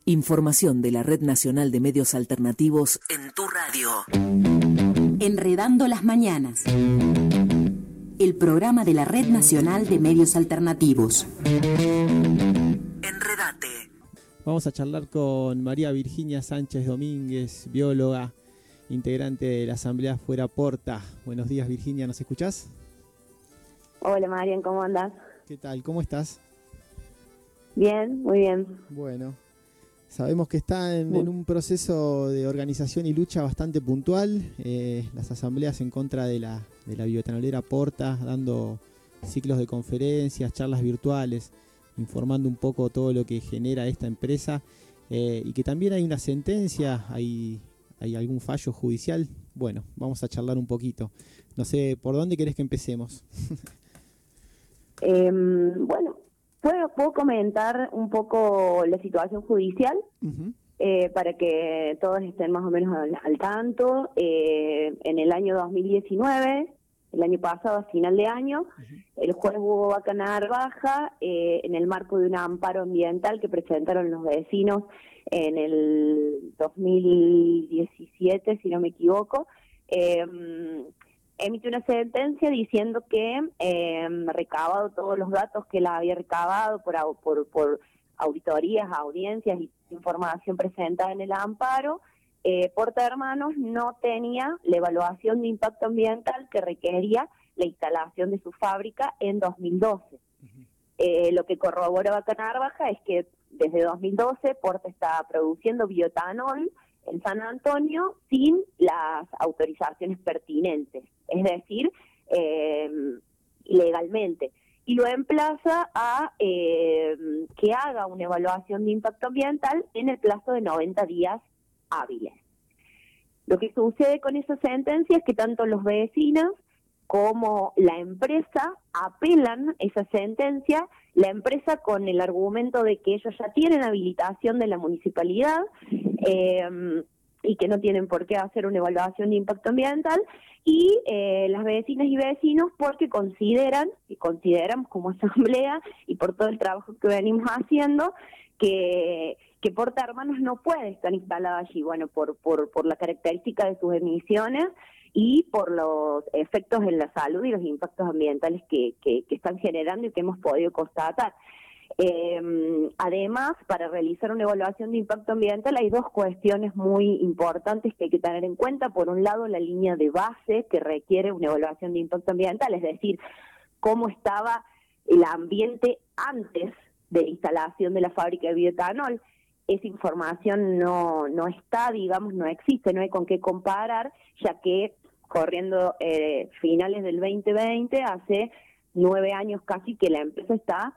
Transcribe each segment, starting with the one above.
Información de la Red Nacional de Medios Alternativos en tu radio. Enredando las Mañanas. El programa de la Red Nacional de Medios Alternativos. Enredate. Vamos a charlar con María Virginia Sánchez Domínguez, bióloga, integrante de la Asamblea Fuera Porta. Buenos días, Virginia, ¿nos escuchás? Hola, Marian, ¿cómo andás? ¿Qué tal? ¿Cómo estás? Bien, muy bien. Bueno, sabemos que está en un proceso de organización y lucha bastante puntual. Las asambleas en contra de la bioetanolera Porta, dando ciclos de conferencias, charlas virtuales, informando un poco todo lo que genera esta empresa, y que también hay una sentencia, hay algún fallo judicial. Bueno, vamos a charlar un poquito. No sé, ¿por dónde querés que empecemos? Bueno, puedo comentar un poco la situación judicial. Uh-huh. Para que todos estén más o menos al tanto. En el año 2019, el año pasado, a final de año, uh-huh, el juez Hugo Vaca Narvaja, en el marco de un amparo ambiental que presentaron los vecinos en el 2017, si no me equivoco, emite una sentencia diciendo que recabado todos los datos que él había recabado por auditorías, audiencias y información presentada en el amparo, Porta Hermanos no tenía la evaluación de impacto ambiental que requería la instalación de su fábrica en 2012. Uh-huh. Lo que corrobora Vaca Narvaja es que desde 2012 Porta está produciendo bioetanol en San Antonio sin las autorizaciones pertinentes, es decir, ilegalmente. Y lo emplaza a que haga una evaluación de impacto ambiental en el plazo de 90 días hábiles. Lo que sucede con esa sentencia es que tanto los vecinos como la empresa apelan esa sentencia, la empresa con el argumento de que ellos ya tienen habilitación de la municipalidad y que no tienen por qué hacer una evaluación de impacto ambiental, y las vecinas y vecinos porque consideramos como asamblea y por todo el trabajo que venimos haciendo que Porta Hermanos no puede estar instalada allí, bueno, por la característica de sus emisiones y por los efectos en la salud y los impactos ambientales que están generando y que hemos podido constatar. Además, para realizar una evaluación de impacto ambiental hay dos cuestiones muy importantes que hay que tener en cuenta. Por un lado, la línea de base que requiere una evaluación de impacto ambiental, es decir, cómo estaba el ambiente antes de la instalación de la fábrica de bioetanol. Esa información no está, digamos, no existe, no hay con qué comparar, ya que corriendo finales del 2020, hace 9 años casi que la empresa está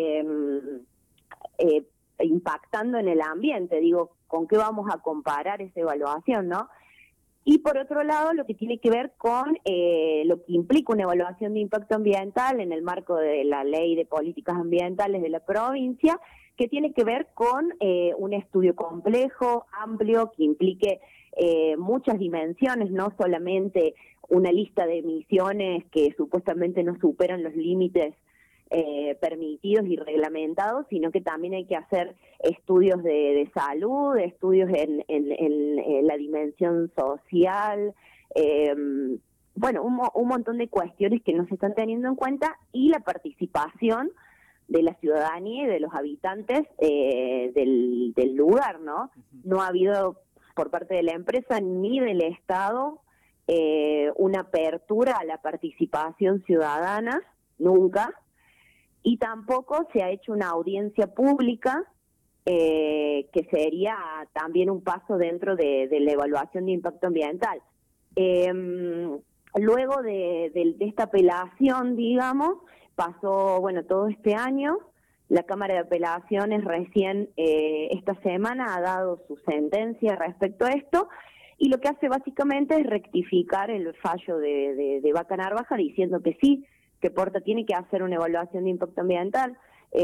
impactando en el ambiente. Digo, ¿con qué vamos a comparar esa evaluación, no? Y por otro lado, lo que tiene que ver con lo que implica una evaluación de impacto ambiental en el marco de la Ley de Políticas Ambientales de la provincia, que tiene que ver con un estudio complejo, amplio, que implique muchas dimensiones, no solamente una lista de emisiones que supuestamente no superan los límites permitidos y reglamentados, sino que también hay que hacer estudios de salud, estudios en la dimensión social, bueno, un montón de cuestiones que no se están teniendo en cuenta, y la participación de la ciudadanía y de los habitantes del lugar, ¿no? No ha habido por parte de la empresa ni del Estado una apertura a la participación ciudadana, nunca, y tampoco se ha hecho una audiencia pública, que sería también un paso dentro de la evaluación de impacto ambiental. Luego de esta apelación, digamos, pasó, bueno, todo este año. La Cámara de Apelaciones recién esta semana ha dado su sentencia respecto a esto, y lo que hace básicamente es rectificar el fallo de Vaca Narvaja, diciendo que sí, que Porta tiene que hacer una evaluación de impacto ambiental.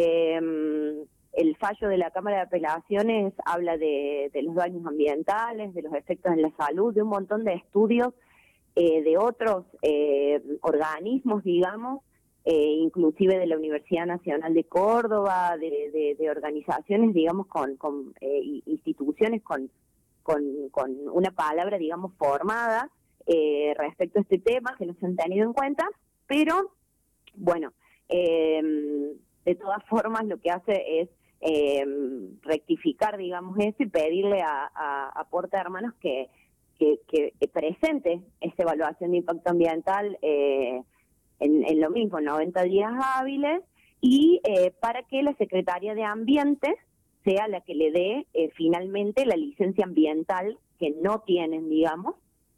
El fallo de la Cámara de Apelaciones habla de los daños ambientales, de los efectos en la salud, de un montón de estudios de otros organismos, digamos, inclusive de la Universidad Nacional de Córdoba, de organizaciones, digamos, con instituciones con una palabra, digamos, formada respecto a este tema, que no se han tenido en cuenta, pero, bueno, de todas formas lo que hace es rectificar, digamos, eso y pedirle a Porta de Hermanos que presente esa evaluación de impacto ambiental en lo mismo, 90 días hábiles, y para que la Secretaría de Ambiente sea la que le dé finalmente la licencia ambiental que no tienen, digamos.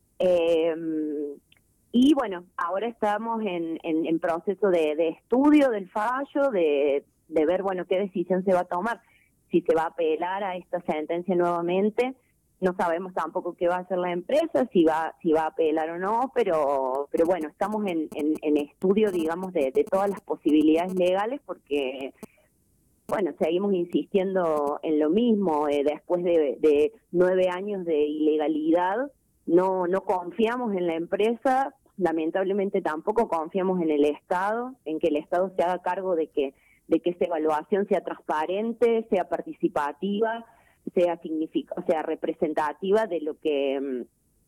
Y bueno, ahora estamos en proceso de estudio del fallo, de ver, bueno, qué decisión se va a tomar, si se va a apelar a esta sentencia nuevamente. No sabemos tampoco qué va a hacer la empresa, si va a apelar o no, pero bueno, estamos en estudio, digamos, de todas las posibilidades legales, porque, bueno, seguimos insistiendo en lo mismo. Después de 9 años de ilegalidad, no confiamos en la empresa, lamentablemente tampoco confiamos en el Estado, en que el Estado se haga cargo de que esa evaluación sea transparente, sea participativa, sea representativa de lo que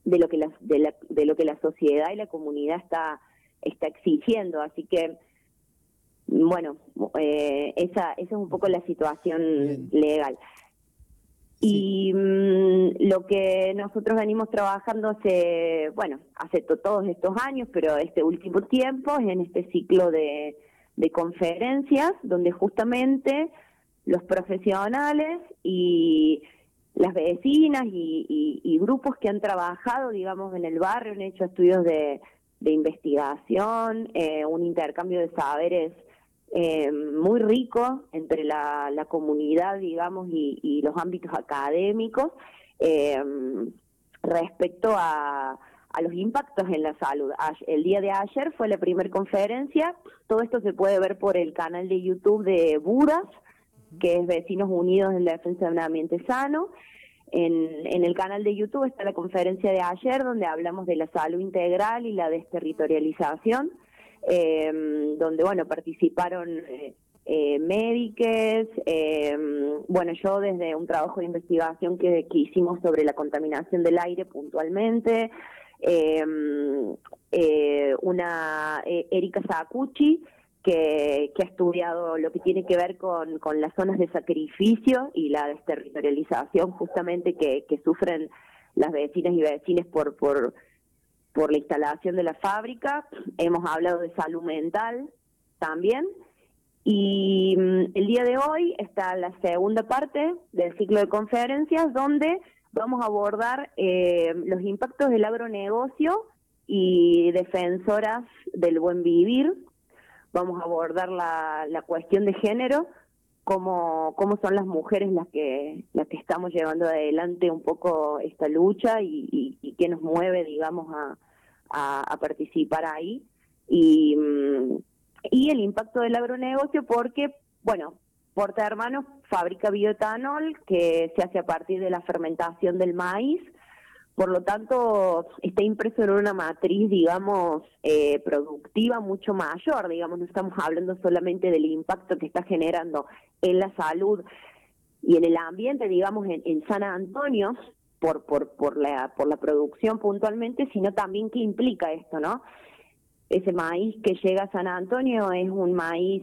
la sociedad y la comunidad está exigiendo. Así que, bueno, esa es un poco la situación legal. Sí. Y lo que nosotros venimos trabajando hace todos estos años, pero este último tiempo, es en este ciclo de conferencias, donde justamente los profesionales y las vecinas y grupos que han trabajado, digamos, en el barrio, han hecho estudios de investigación, un intercambio de saberes muy rico entre la comunidad, digamos, y los ámbitos académicos respecto a los impactos en la salud. El día de ayer fue la primera conferencia. Todo esto se puede ver por el canal de YouTube de Budas, que es Vecinos Unidos en la Defensa de un Ambiente Sano. En el canal de YouTube está la conferencia de ayer, donde hablamos de la salud integral y la desterritorialización, donde, bueno, participaron médicos, bueno, yo desde un trabajo de investigación que hicimos sobre la contaminación del aire puntualmente, Erika Sakuchi, que ha estudiado lo que tiene que ver con las zonas de sacrificio y la desterritorialización justamente que sufren las vecinas y vecinos por la instalación de la fábrica. Hemos hablado de salud mental también. Y el día de hoy está la segunda parte del ciclo de conferencias, donde vamos a abordar los impactos del agronegocio y defensoras del buen vivir. Vamos a abordar la cuestión de género, cómo son las mujeres las que estamos llevando adelante un poco esta lucha y qué nos mueve, digamos, a participar ahí. Y el impacto del agronegocio, porque, bueno, Porta de Hermanos fabrica bioetanol que se hace a partir de la fermentación del maíz. Por lo tanto, está impreso en una matriz, digamos, productiva mucho mayor, digamos, no estamos hablando solamente del impacto que está generando en la salud y en el ambiente, digamos, en San Antonio, por la producción puntualmente, sino también qué implica esto, ¿no? Ese maíz que llega a San Antonio es un maíz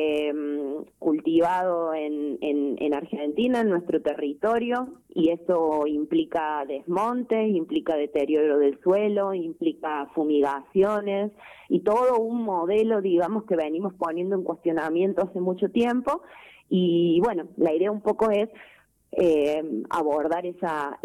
cultivado en Argentina, en nuestro territorio, y eso implica desmontes, implica deterioro del suelo, implica fumigaciones y todo un modelo, digamos, que venimos poniendo en cuestionamiento hace mucho tiempo. Y bueno, la idea un poco es abordar esa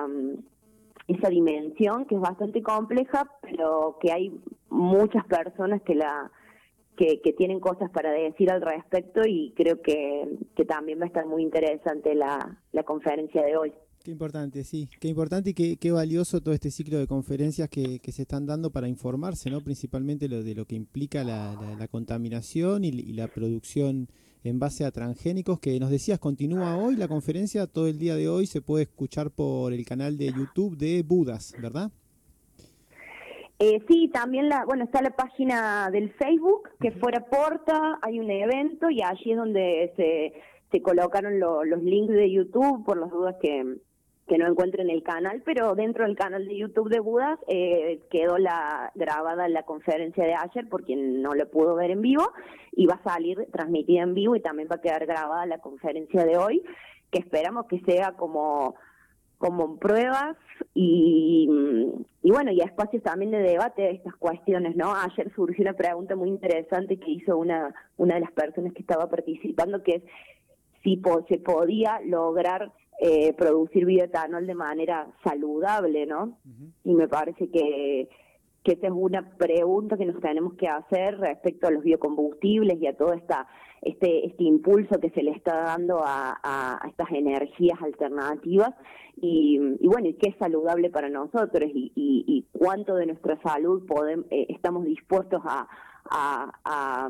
dimensión, que es bastante compleja, pero que hay muchas personas que tienen cosas para decir al respecto, y creo que también va a estar muy interesante la conferencia de hoy. Qué importante, sí, qué importante y qué valioso todo este ciclo de conferencias que se están dando para informarse, ¿no? Principalmente de lo que implica la contaminación y la producción en base a transgénicos, que nos decías continúa hoy la conferencia, todo el día de hoy se puede escuchar por el canal de YouTube de Budas, ¿verdad? Sí, también está la página del Facebook, que fuera Porta, hay un evento y allí es donde se colocaron los links de YouTube por las dudas que no encuentren el canal, pero dentro del canal de YouTube de Budas quedó grabada la conferencia de ayer por quien no la pudo ver en vivo y va a salir transmitida en vivo y también va a quedar grabada la conferencia de hoy, que esperamos que sea como pruebas y bueno, y espacios también de debate de estas cuestiones, ¿no? Ayer surgió una pregunta muy interesante que hizo una de las personas que estaba participando, que es si se podía lograr producir bioetanol de manera saludable, ¿no? Uh-huh. Y me parece que esa es una pregunta que nos tenemos que hacer respecto a los biocombustibles y a todo este impulso que se le está dando a estas energías alternativas y bueno, y qué es saludable para nosotros y cuánto de nuestra salud estamos dispuestos a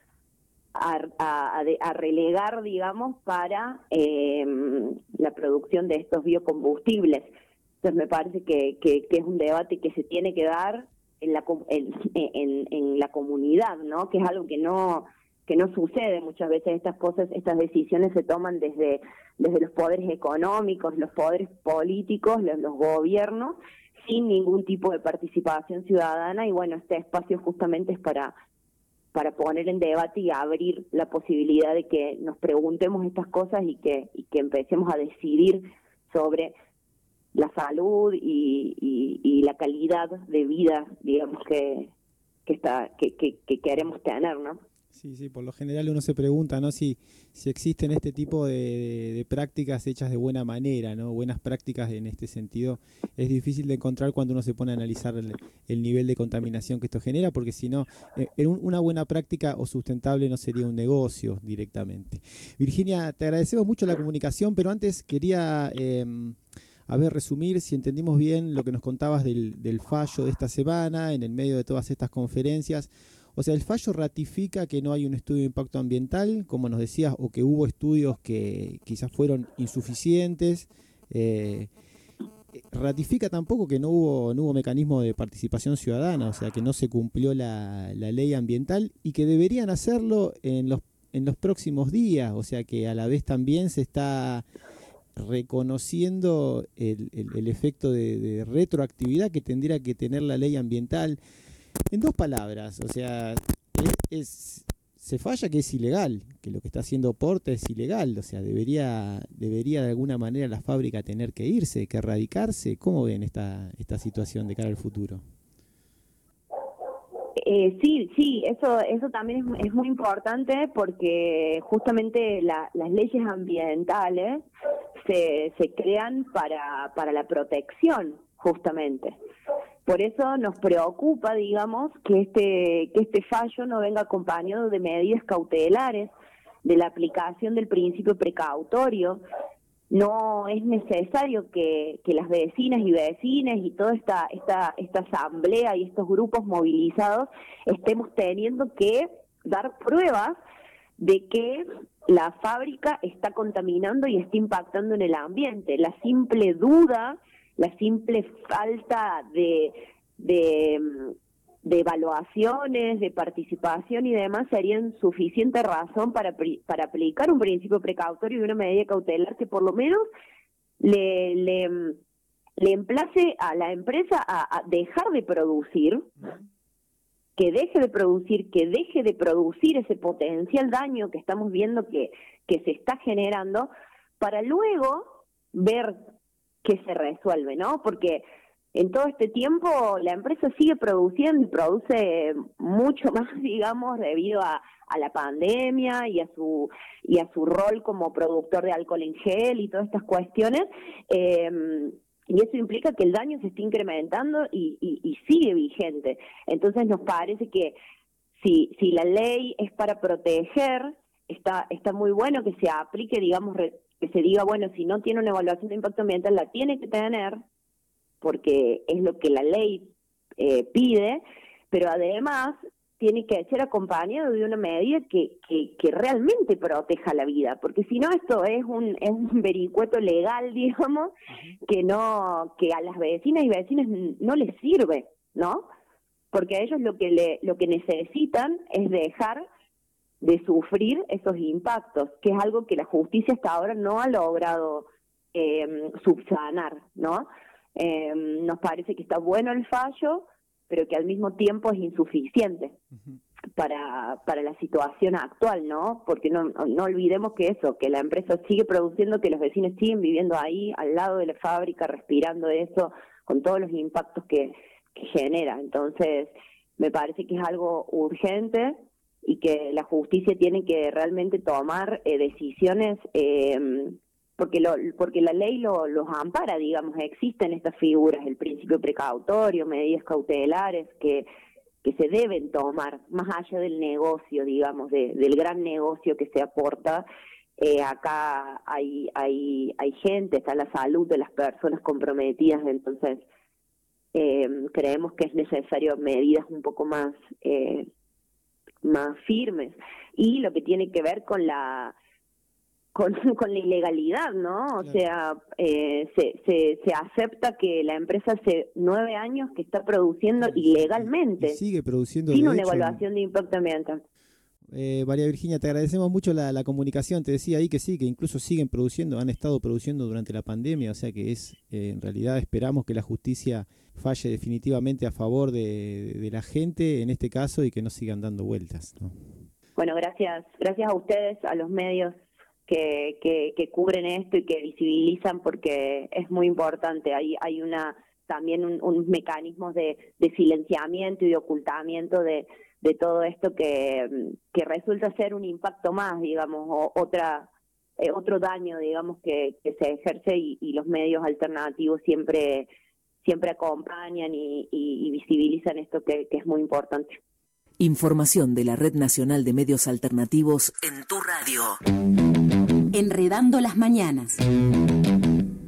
relegar, digamos, para la producción de estos biocombustibles. Entonces me parece que es un debate que se tiene que dar en la comunidad, ¿no? Que es algo que no sucede muchas veces. Estas decisiones se toman desde los poderes económicos, los poderes políticos, los gobiernos, sin ningún tipo de participación ciudadana. Y bueno, este espacio justamente es para poner en debate y abrir la posibilidad de que nos preguntemos estas cosas y que empecemos a decidir sobre la salud y la calidad de vida, digamos, que queremos tener, ¿no? Sí, por lo general uno se pregunta, ¿no? Si existen este tipo de prácticas hechas de buena manera, ¿no? Buenas prácticas en este sentido. Es difícil de encontrar cuando uno se pone a analizar el nivel de contaminación que esto genera, porque si no, una buena práctica o sustentable no sería un negocio directamente. Virginia, te agradecemos mucho la comunicación, pero antes quería resumir si entendimos bien lo que nos contabas del fallo de esta semana, en el medio de todas estas conferencias. O sea, el fallo ratifica que no hay un estudio de impacto ambiental, como nos decías, o que hubo estudios que quizás fueron insuficientes. Ratifica tampoco que no hubo mecanismo de participación ciudadana, o sea, que no se cumplió la ley ambiental y que deberían hacerlo en los próximos días. O sea, que a la vez también se está reconociendo el efecto de retroactividad que tendría que tener la ley ambiental. En dos palabras, o sea, se falla que es ilegal, que lo que está haciendo Porta es ilegal, o sea, debería de alguna manera la fábrica tener que irse, que erradicarse. ¿Cómo ven esta situación de cara al futuro? Sí, eso también es muy importante porque justamente las leyes ambientales se crean para la protección, justamente. Por eso nos preocupa, digamos, que este fallo no venga acompañado de medidas cautelares, de la aplicación del principio precautorio. No es necesario que las vecinas y vecinos y toda esta asamblea y estos grupos movilizados estemos teniendo que dar pruebas de que la fábrica está contaminando y está impactando en el ambiente. La simple duda, la simple falta de evaluaciones, de participación y demás serían suficiente razón para aplicar un principio precautorio y una medida cautelar que por lo menos le emplace a la empresa a dejar de producir, que deje de producir ese potencial daño que estamos viendo que se está generando, para luego ver qué se resuelve, ¿no? Porque en todo este tiempo la empresa sigue produciendo y produce mucho más, digamos, debido a la pandemia y a su rol como productor de alcohol en gel y todas estas cuestiones, y eso implica que el daño se está incrementando y sigue vigente. Entonces nos parece que si la ley es para proteger, está muy bueno que se aplique, digamos, que se diga, bueno, si no tiene una evaluación de impacto ambiental, la tiene que tener, porque es lo que la ley pide, pero además tiene que ser acompañado de una medida que realmente proteja la vida, porque si no esto es un vericueto legal, digamos, que a las vecinas y vecinos no les sirve, ¿no? porque a ellos lo que necesitan es dejar de sufrir esos impactos, que es algo que la justicia hasta ahora no ha logrado subsanar, ¿no? Nos parece que está bueno el fallo, pero que al mismo tiempo es insuficiente para la situación actual, ¿no? Porque no olvidemos que la empresa sigue produciendo, que los vecinos siguen viviendo ahí, al lado de la fábrica, respirando eso, con todos los impactos que genera. Entonces, me parece que es algo urgente y que la justicia tiene que realmente tomar decisiones, porque la ley los ampara, digamos, existen estas figuras, el principio precautorio, medidas cautelares que se deben tomar, más allá del negocio, digamos, del gran negocio que se aporta. Acá hay gente, está la salud de las personas comprometidas, entonces creemos que es necesario medidas un poco más firmes. Y lo que tiene que ver con la ilegalidad, ¿no? O sea, se acepta que la empresa hace 9 años que está produciendo ilegalmente. Y sigue produciendo. Sin una evaluación de impacto ambiental. María Virginia, te agradecemos mucho la comunicación. Te decía ahí que sí, que incluso siguen produciendo, han estado produciendo durante la pandemia, o sea que en realidad esperamos que la justicia falle definitivamente a favor de la gente en este caso y que no sigan dando vueltas, ¿no? Bueno, gracias a ustedes, a los medios que cubren esto y que visibilizan, porque es muy importante. Hay también unos mecanismos de silenciamiento y de ocultamiento de todo esto que resulta ser un impacto más, digamos, o otro daño, digamos, que se ejerce, y los medios alternativos siempre acompañan y visibilizan esto que es muy importante. Información de la Red Nacional de Medios Alternativos en tu radio. Enredando las mañanas.